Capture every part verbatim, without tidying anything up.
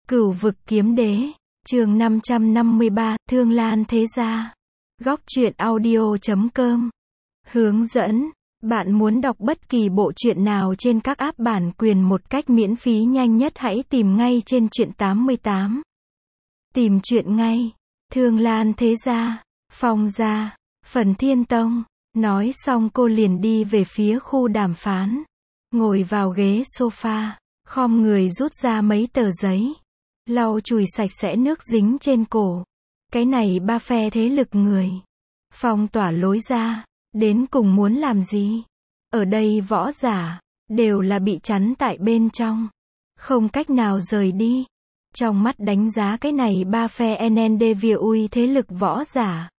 Cửu vực kiếm đế, chương năm trăm năm mươi ba, Thương Lan Thế Gia. Góc truyện audio chấm com. Hướng dẫn, bạn muốn đọc bất kỳ bộ truyện nào trên các app bản quyền một cách miễn phí nhanh nhất hãy tìm ngay trên truyện tám mươi tám. Tìm truyện ngay. Thương Lan Thế Gia, Phong gia, Phần Thiên Tông. Nói xong cô liền đi về phía khu đàm phán. Ngồi vào ghế sofa, khom người rút ra mấy tờ giấy. Lau chùi sạch sẽ nước dính trên cổ. Cái này ba phe thế lực người. Phong tỏa lối ra. Đến cùng muốn làm gì? Ở đây võ giả, đều là bị chắn tại bên trong. Không cách nào rời đi. Trong mắt đánh giá cái này ba phe en en đê vía uy thế lực võ giả.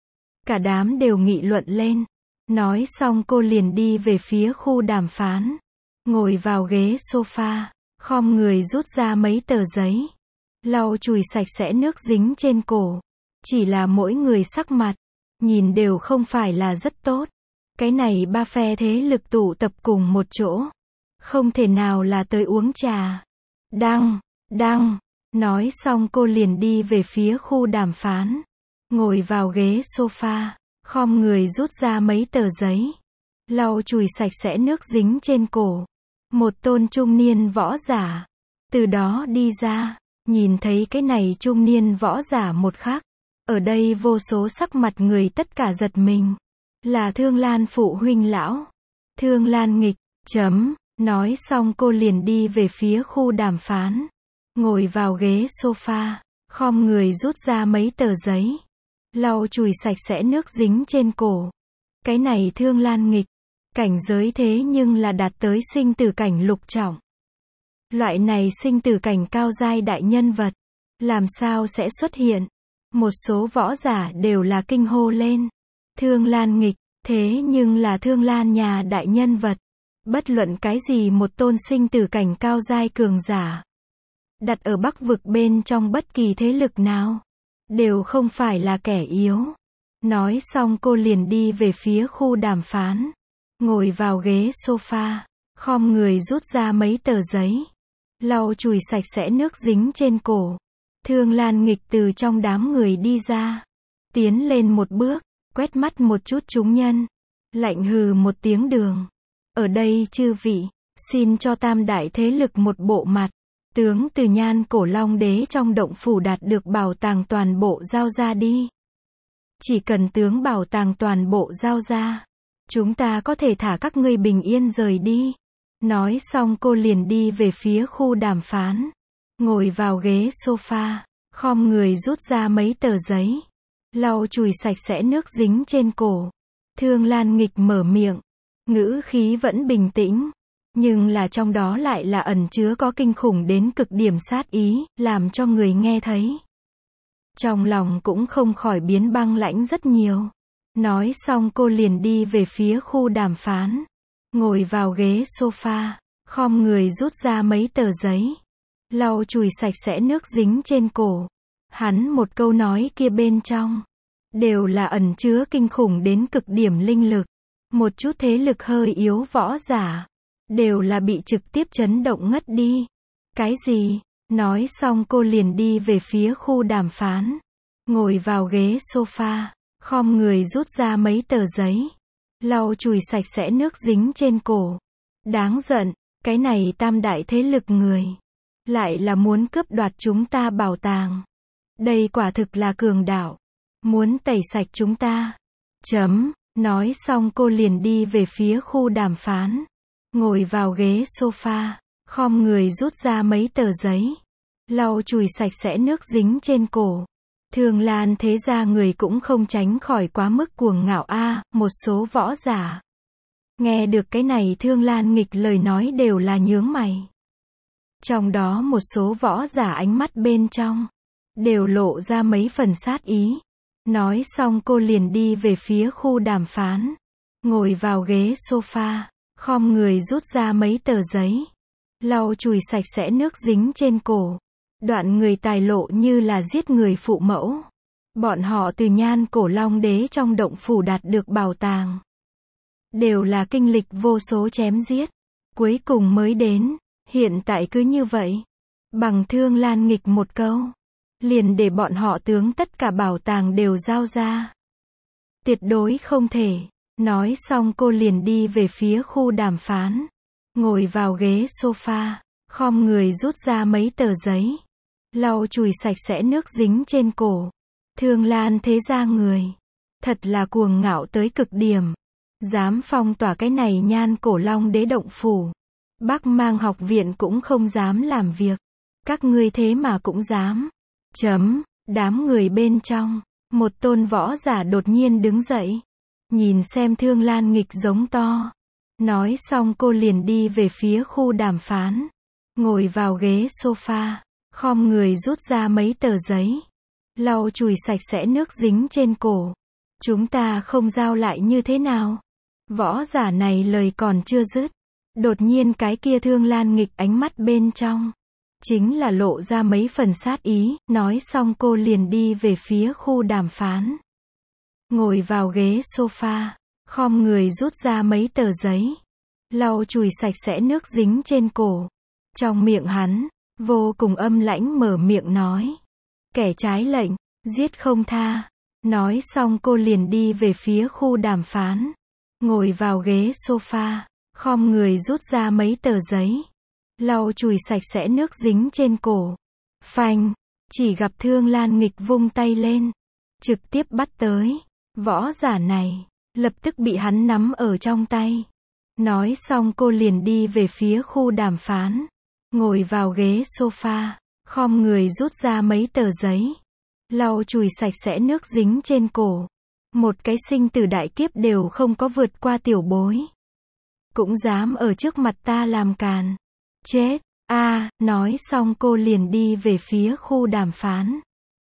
Cả đám đều nghị luận lên. Nói xong cô liền đi về phía khu đàm phán. Ngồi vào ghế sofa, khom người rút ra mấy tờ giấy. Lau chùi sạch sẽ nước dính trên cổ. Chỉ là mỗi người sắc mặt, nhìn đều không phải là rất tốt. Cái này ba phe thế lực tụ tập cùng một chỗ. Không thể nào là tới uống trà. Đăng, đăng. Nói xong cô liền đi về phía khu đàm phán. Ngồi vào ghế sofa, khom người rút ra mấy tờ giấy. Lau chùi sạch sẽ nước dính trên cổ. Một tôn trung niên võ giả. Từ đó đi ra. Nhìn thấy cái này trung niên võ giả một khắc. Ở đây vô số sắc mặt người tất cả giật mình. Là Thương Lan phụ huynh lão. Thương Lan nghịch, chấm. Nói xong cô liền đi về phía khu đàm phán. Ngồi vào ghế sofa, khom người rút ra mấy tờ giấy. Lau chùi sạch sẽ nước dính trên cổ. Cái này Thương Lan nghịch. Cảnh giới thế nhưng là đạt tới sinh tử cảnh lục trọng. Loại này sinh tử cảnh cao giai đại nhân vật. Làm sao sẽ xuất hiện? Một số võ giả đều là kinh hô lên. Thương Lan nghịch, thế nhưng là Thương Lan nhà đại nhân vật. Bất luận cái gì một tôn sinh tử cảnh cao giai cường giả. Đặt ở Bắc vực bên trong bất kỳ thế lực nào. Đều không phải là kẻ yếu. Nói xong cô liền đi về phía khu đàm phán. Ngồi vào ghế sofa, khom người rút ra mấy tờ giấy. Lau chùi sạch sẽ nước dính trên cổ. Thương Lan nghịch từ trong đám người đi ra. Tiến lên một bước, quét mắt một chút chúng nhân. Lạnh hừ một tiếng đường. Ở đây chư vị, xin cho tam đại thế lực một bộ mặt. Tướng Từ Nhan Cổ Long Đế trong động phủ đạt được bảo tàng toàn bộ giao ra đi. Chỉ cần tướng bảo tàng toàn bộ giao ra. Chúng ta có thể thả các ngươi bình yên rời đi. Nói xong cô liền đi về phía khu đàm phán. Ngồi vào ghế sofa, khom người rút ra mấy tờ giấy. Lau chùi sạch sẽ nước dính trên cổ. Thương Lan nghịch mở miệng. Ngữ khí vẫn bình tĩnh. Nhưng là trong đó lại là ẩn chứa có kinh khủng đến cực điểm sát ý, làm cho người nghe thấy. Trong lòng cũng không khỏi biến băng lãnh rất nhiều. Nói xong cô liền đi về phía khu đàm phán. Ngồi vào ghế sofa, khom người rút ra mấy tờ giấy. Lau chùi sạch sẽ nước dính trên cổ. Hắn một câu nói kia bên trong. Đều là ẩn chứa kinh khủng đến cực điểm linh lực. Một chút thế lực hơi yếu võ giả. Đều là bị trực tiếp chấn động ngất đi. Cái gì? Nói xong cô liền đi về phía khu đàm phán. Ngồi vào ghế sofa, khom người rút ra mấy tờ giấy. Lau chùi sạch sẽ nước dính trên cổ. Đáng giận, cái này tam đại thế lực người. Lại là muốn cướp đoạt chúng ta bảo tàng. Đây quả thực là cường đạo. Muốn tẩy sạch chúng ta. Chấm. Nói xong cô liền đi về phía khu đàm phán. Ngồi vào ghế sofa, khom người rút ra mấy tờ giấy. Lau chùi sạch sẽ nước dính trên cổ. Thương Lan Thế Gia người cũng không tránh khỏi quá mức cuồng ngạo a, một số võ giả. Nghe được cái này Thương Lan nghịch lời nói đều là nhướng mày. Trong đó một số võ giả ánh mắt bên trong. Đều lộ ra mấy phần sát ý. Nói xong cô liền đi về phía khu đàm phán. Ngồi vào ghế sofa, khom người rút ra mấy tờ giấy. Lau chùi sạch sẽ nước dính trên cổ. Đoạn người tài lộ như là giết người phụ mẫu. Bọn họ từ Nhan Cổ Long Đế trong động phủ đạt được bảo tàng. Đều là kinh lịch vô số chém giết. Cuối cùng mới đến. Hiện tại cứ như vậy. Bằng Thương Lan Nghịch một câu, liền để bọn họ tướng tất cả bảo tàng đều giao ra. Tuyệt đối không thể. Nói xong cô liền đi về phía khu đàm phán. Ngồi vào ghế sofa, khom người rút ra mấy tờ giấy. Lau chùi sạch sẽ nước dính trên cổ. Thương Lan Thế Gia người. Thật là cuồng ngạo tới cực điểm. Dám phong tỏa cái này Nhan Cổ Long Đế động phủ. Bắc Mang học viện cũng không dám làm việc. Các ngươi thế mà cũng dám. Chấm, đám người bên trong. Một tôn võ giả đột nhiên đứng dậy. Nhìn xem Thương Lan Nghịch giống to. Nói xong cô liền đi về phía khu đàm phán. Ngồi vào ghế sofa, khom người rút ra mấy tờ giấy. Lau chùi sạch sẽ nước dính trên cổ. Chúng ta không giao lại như thế nào? Võ giả này lời còn chưa dứt. Đột nhiên cái kia Thương Lan Nghịch ánh mắt bên trong. Chính là lộ ra mấy phần sát ý. Nói xong cô liền đi về phía khu đàm phán. Ngồi vào ghế sofa, khom người rút ra mấy tờ giấy. Lau chùi sạch sẽ nước dính trên cổ. Trong miệng hắn, vô cùng âm lãnh mở miệng nói. Kẻ trái lệnh, giết không tha. Nói xong cô liền đi về phía khu đàm phán. Ngồi vào ghế sofa, khom người rút ra mấy tờ giấy. Lau chùi sạch sẽ nước dính trên cổ. Phanh, chỉ gặp Thương Lan Nghịch vung tay lên. Trực tiếp bắt tới. Võ giả này, lập tức bị hắn nắm ở trong tay. Nói xong cô liền đi về phía khu đàm phán. Ngồi vào ghế sofa, khom người rút ra mấy tờ giấy. Lau chùi sạch sẽ nước dính trên cổ. Một cái sinh tử đại kiếp đều không có vượt qua tiểu bối. Cũng dám ở trước mặt ta làm càn. Chết, a nói xong cô liền đi về phía khu đàm phán.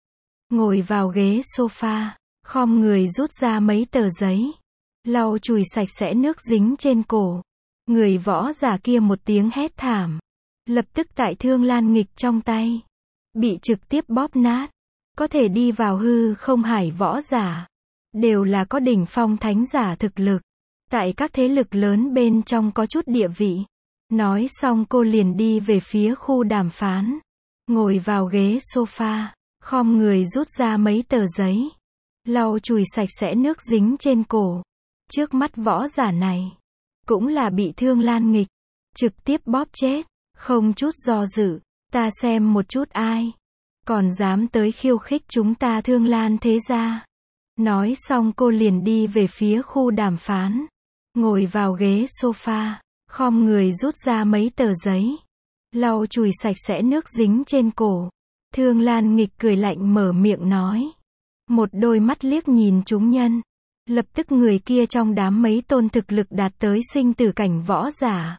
Ngồi vào ghế sofa, khom người rút ra mấy tờ giấy. Lau chùi sạch sẽ nước dính trên cổ. Người võ giả kia một tiếng hét thảm. Lập tức tại Thương Lan Nghịch trong tay. Bị trực tiếp bóp nát. Có thể đi vào hư không hải võ giả. Đều là có đỉnh phong thánh giả thực lực. Tại các thế lực lớn bên trong có chút địa vị. Nói xong cô liền đi về phía khu đàm phán. Ngồi vào ghế sofa, khom người rút ra mấy tờ giấy. Lau chùi sạch sẽ nước dính trên cổ. Trước mắt võ giả này, cũng là bị Thương Lan Nghịch trực tiếp bóp chết. Không chút do dự, ta xem một chút ai còn dám tới khiêu khích chúng ta Thương Lan Thế Gia. Nói xong cô liền đi về phía khu đàm phán. Ngồi vào ghế sofa, khom người rút ra mấy tờ giấy. Lau chùi sạch sẽ nước dính trên cổ. Thương Lan Nghịch cười lạnh mở miệng nói. Một đôi mắt liếc nhìn chúng nhân. Lập tức người kia trong đám mấy tôn thực lực đạt tới sinh tử cảnh võ giả.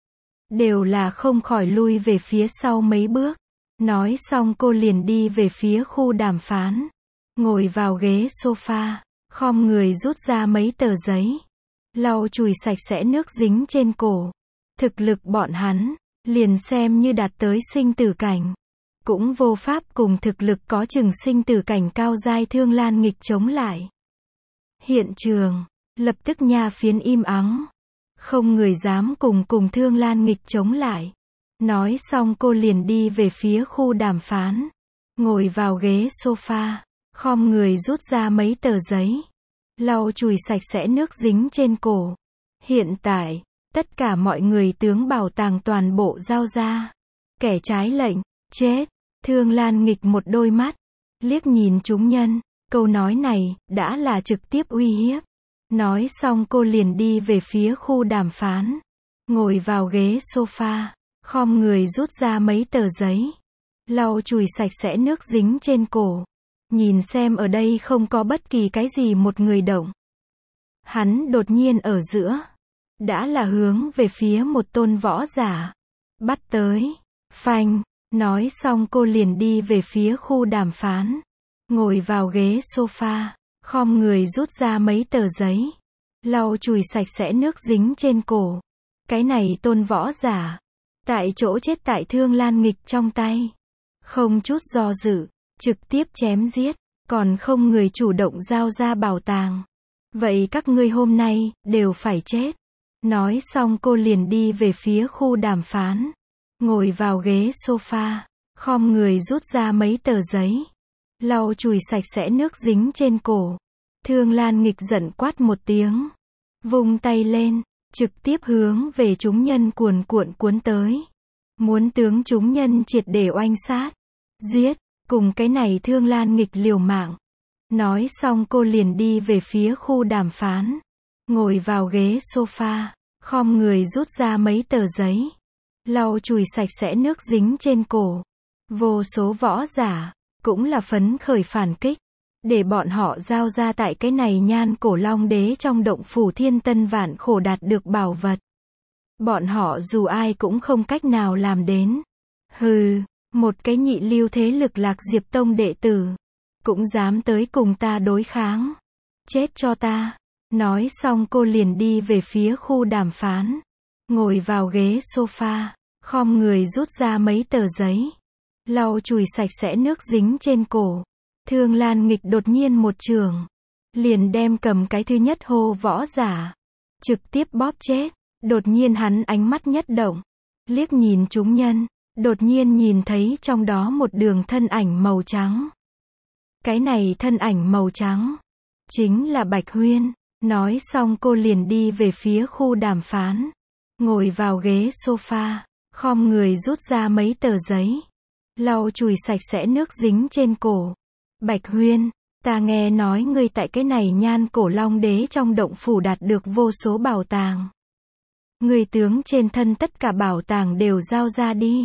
Đều là không khỏi lui về phía sau mấy bước. Nói xong cô liền đi về phía khu đàm phán. Ngồi vào ghế sofa, khom người rút ra mấy tờ giấy. Lau chùi sạch sẽ nước dính trên cổ. Thực lực bọn hắn, liền xem như đạt tới sinh tử cảnh. Cũng vô pháp cùng thực lực có chừng sinh tử cảnh cao giai Thương Lan Nghịch chống lại. Hiện trường, lập tức nha phiến im ắng. Không người dám cùng cùng Thương Lan Nghịch chống lại. Nói xong cô liền đi về phía khu đàm phán. Ngồi vào ghế sofa, khom người rút ra mấy tờ giấy. Lau chùi sạch sẽ nước dính trên cổ. Hiện tại, tất cả mọi người tướng bảo tàng toàn bộ giao ra. Kẻ trái lệnh, chết. Thương Lan Nghịch một đôi mắt, liếc nhìn chúng nhân. Câu nói này, đã là trực tiếp uy hiếp. Nói xong cô liền đi về phía khu đàm phán. Ngồi vào ghế sofa, khom người rút ra mấy tờ giấy. Lau chùi sạch sẽ nước dính trên cổ. Nhìn xem ở đây không có bất kỳ cái gì một người động. Hắn đột nhiên ở giữa. Đã là hướng về phía một tôn võ giả. Bắt tới. Phanh. Nói xong cô liền đi về phía khu đàm phán. Ngồi vào ghế sofa, khom người rút ra mấy tờ giấy. Lau chùi sạch sẽ nước dính trên cổ. Cái này tôn võ giả. Tại chỗ chết tại Thương Lan Nghịch trong tay. Không chút do dự, trực tiếp chém giết. Còn không người chủ động giao ra bảo tàng. Vậy các ngươi hôm nay, đều phải chết. Nói xong cô liền đi về phía khu đàm phán. Ngồi vào ghế sofa, khom người rút ra mấy tờ giấy, lau chùi sạch sẽ nước dính trên cổ. Thương Lan nghịch giận quát một tiếng, vung tay lên, trực tiếp hướng về chúng nhân cuồn cuộn cuốn tới. Muốn tướng chúng nhân triệt để oanh sát, giết, cùng cái này Thương Lan nghịch liều mạng. Nói xong cô liền đi về phía khu đàm phán, ngồi vào ghế sofa, khom người rút ra mấy tờ giấy, lau chùi sạch sẽ nước dính trên cổ. Vô số võ giả, cũng là phấn khởi phản kích, để bọn họ giao ra tại cái này Nhan Cổ Long Đế trong động phủ thiên tân vạn khổ đạt được bảo vật. Bọn họ dù ai cũng không cách nào làm đến. Hừ, một cái nhị lưu thế lực Lạc Diệp Tông đệ tử, cũng dám tới cùng ta đối kháng. Chết cho ta. Nói xong cô liền đi về phía khu đàm phán, ngồi vào ghế sofa, khom người rút ra mấy tờ giấy, lau chùi sạch sẽ nước dính trên cổ. Thương Lan nghịch đột nhiên một trường, liền đem cầm cái thứ nhất hô võ giả, trực tiếp bóp chết. Đột nhiên hắn ánh mắt nhất động, liếc nhìn chúng nhân, đột nhiên nhìn thấy trong đó một đường thân ảnh màu trắng. Cái này thân ảnh màu trắng, chính là Bạch Huyên. Nói xong cô liền đi về phía khu đàm phán, ngồi vào ghế sofa, khom người rút ra mấy tờ giấy, lau chùi sạch sẽ nước dính trên cổ. Bạch Huyên, ta nghe nói ngươi tại cái này Nhan Cổ Long Đế trong động phủ đạt được vô số bảo tàng. Ngươi tướng trên thân tất cả bảo tàng đều giao ra đi.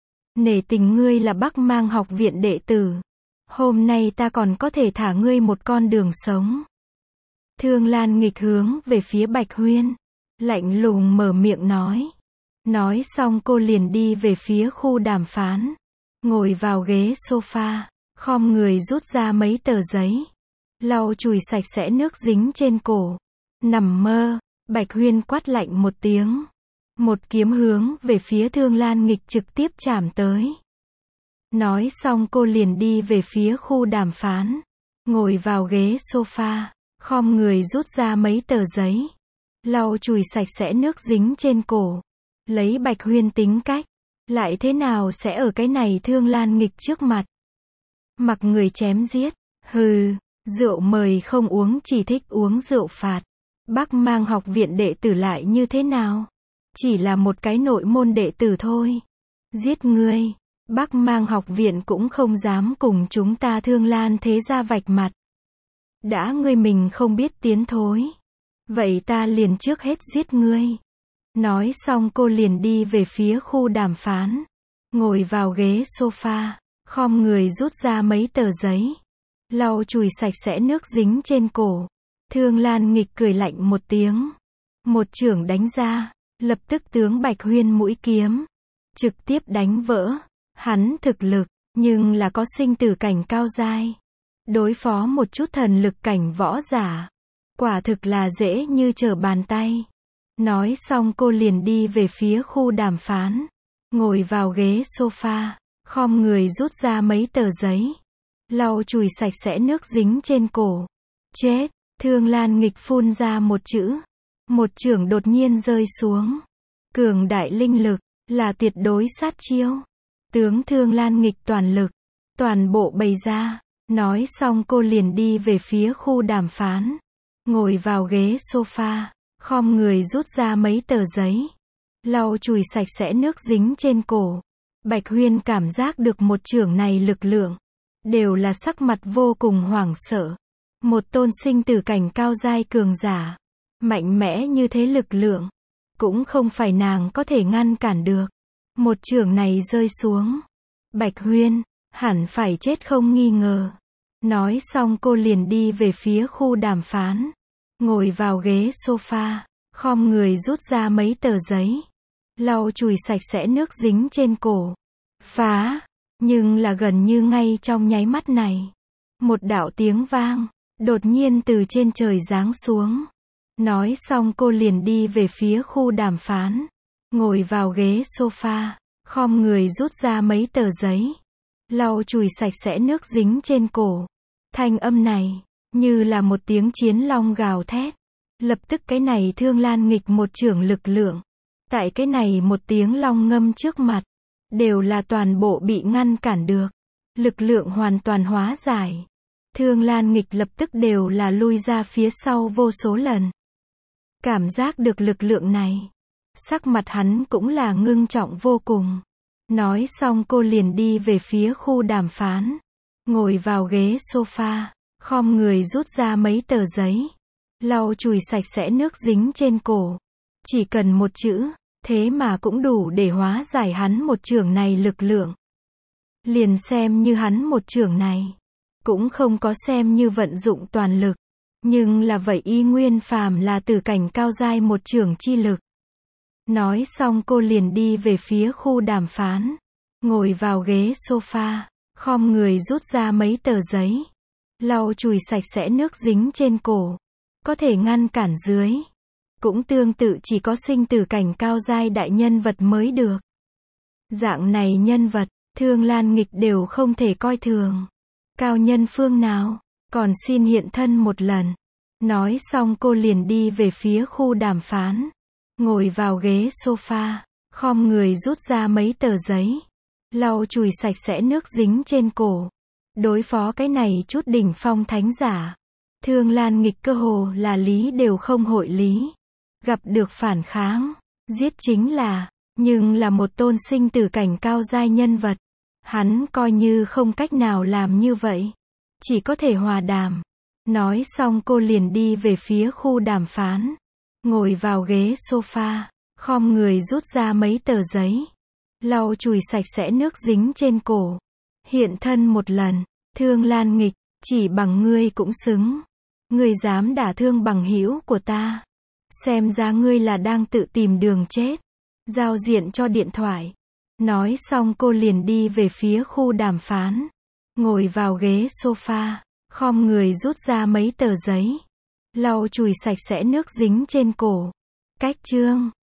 Nể tình ngươi là Bắc Mang học viện đệ tử, hôm nay ta còn có thể thả ngươi một con đường sống. Thương Lan nghịch hướng về phía Bạch Huyên, lạnh lùng mở miệng nói. Nói xong cô liền đi về phía khu đàm phán, ngồi vào ghế sofa, khom người rút ra mấy tờ giấy, lau chùi sạch sẽ nước dính trên cổ. Nằm mơ. Bạch Huyên quát lạnh một tiếng, một kiếm hướng về phía Thương Lan nghịch trực tiếp chạm tới. Nói xong cô liền đi về phía khu đàm phán, ngồi vào ghế sofa, khom người rút ra mấy tờ giấy, lau chùi sạch sẽ nước dính trên cổ. Lấy Bạch Huyên tính cách, lại thế nào sẽ ở cái này Thương Lan nghịch trước mặt mặc người chém giết. Hừ, rượu mời không uống, chỉ thích uống rượu phạt. Bắc Mang học viện đệ tử lại như thế nào? Chỉ là một cái nội môn đệ tử thôi. Giết ngươi, Bắc Mang học viện cũng không dám cùng chúng ta Thương Lan thế gia vạch mặt. Đã ngươi mình không biết tiến thối, vậy ta liền trước hết giết ngươi. Nói xong cô liền đi về phía khu đàm phán, ngồi vào ghế sofa, khom người rút ra mấy tờ giấy, lau chùi sạch sẽ nước dính trên cổ. Thương Lan nghịch cười lạnh một tiếng, một chưởng đánh ra, lập tức tướng Bạch Huyên mũi kiếm, trực tiếp đánh vỡ. Hắn thực lực, nhưng là có sinh tử cảnh cao giai, đối phó một chút thần lực cảnh võ giả, quả thực là dễ như trở bàn tay. Nói xong cô liền đi về phía khu đàm phán, ngồi vào ghế sofa, khom người rút ra mấy tờ giấy, lau chùi sạch sẽ nước dính trên cổ. Chết. Thương Lan nghịch phun ra một chữ, một chưởng đột nhiên rơi xuống. Cường đại linh lực, là tuyệt đối sát chiêu. Tướng Thương Lan nghịch toàn lực, toàn bộ bày ra. Nói xong cô liền đi về phía khu đàm phán, ngồi vào ghế sofa, khom người rút ra mấy tờ giấy, lau chùi sạch sẽ nước dính trên cổ. Bạch Huyên cảm giác được một chưởng này lực lượng, đều là sắc mặt vô cùng hoảng sợ. Một tôn sinh tử cảnh cao giai cường giả, mạnh mẽ như thế lực lượng, cũng không phải nàng có thể ngăn cản được. Một chưởng này rơi xuống, Bạch Huyên, hẳn phải chết không nghi ngờ. Nói xong cô liền đi về phía khu đàm phán, ngồi vào ghế sofa, khom người rút ra mấy tờ giấy, lau chùi sạch sẽ nước dính trên cổ. Phá! Nhưng là gần như ngay trong nháy mắt này, một đạo tiếng vang đột nhiên từ trên trời giáng xuống. Nói xong cô liền đi về phía khu đàm phán, ngồi vào ghế sofa, khom người rút ra mấy tờ giấy, lau chùi sạch sẽ nước dính trên cổ. Thanh âm này, như là một tiếng chiến long gào thét. Lập tức cái này Thương Lan nghịch một chưởng lực lượng, tại cái này một tiếng long ngâm trước mặt, đều là toàn bộ bị ngăn cản được. Lực lượng hoàn toàn hóa giải. Thương Lan Nghịch lập tức đều là lui ra phía sau vô số lần. Cảm giác được lực lượng này, sắc mặt hắn cũng là ngưng trọng vô cùng. Nói xong cô liền đi về phía khu đàm phán. Ngồi vào ghế sofa, khom người rút ra mấy tờ giấy. Lau chùi sạch sẽ nước dính trên cổ. Chỉ cần một chữ, thế mà cũng đủ để hóa giải hắn một chưởng này lực lượng. Liền xem như hắn một chưởng này, cũng không có xem như vận dụng toàn lực. Nhưng là vậy y nguyên phàm là từ cảnh cao giai một chưởng chi lực. Nói xong cô liền đi về phía khu đàm phán. Ngồi vào ghế sofa, khom người rút ra mấy tờ giấy. Lau chùi sạch sẽ nước dính trên cổ. Có thể ngăn cản dưới. Cũng tương tự chỉ có sinh tử cảnh cao giai đại nhân vật mới được. Dạng này nhân vật, Thương Lan Nghịch đều không thể coi thường. Cao nhân phương nào, còn xin hiện thân một lần. Nói xong cô liền đi về phía khu đàm phán. Ngồi vào ghế sofa, khom người rút ra mấy tờ giấy. Lau chùi sạch sẽ nước dính trên cổ. Đối phó cái này chút đỉnh phong thánh giả. Thương Lan Nghịch cơ hồ là lý đều không hội lý. Gặp được phản kháng, giết chính là, nhưng là một tôn sinh tử cảnh cao giai nhân vật. Hắn coi như không cách nào làm như vậy. Chỉ có thể hòa đàm. Nói xong cô liền đi về phía khu đàm phán. Ngồi vào ghế sofa, khom người rút ra mấy tờ giấy. Lau chùi sạch sẽ nước dính trên cổ. Hiện thân một lần, Thương Lan Nghịch, chỉ bằng ngươi cũng xứng. Ngươi dám đả thương bằng hữu của ta. Xem ra ngươi là đang tự tìm đường chết. Giao diện cho điện thoại. Nói xong cô liền đi về phía khu đàm phán. Ngồi vào ghế sofa, khom người rút ra mấy tờ giấy. Lau chùi sạch sẽ nước dính trên cổ. Cách chương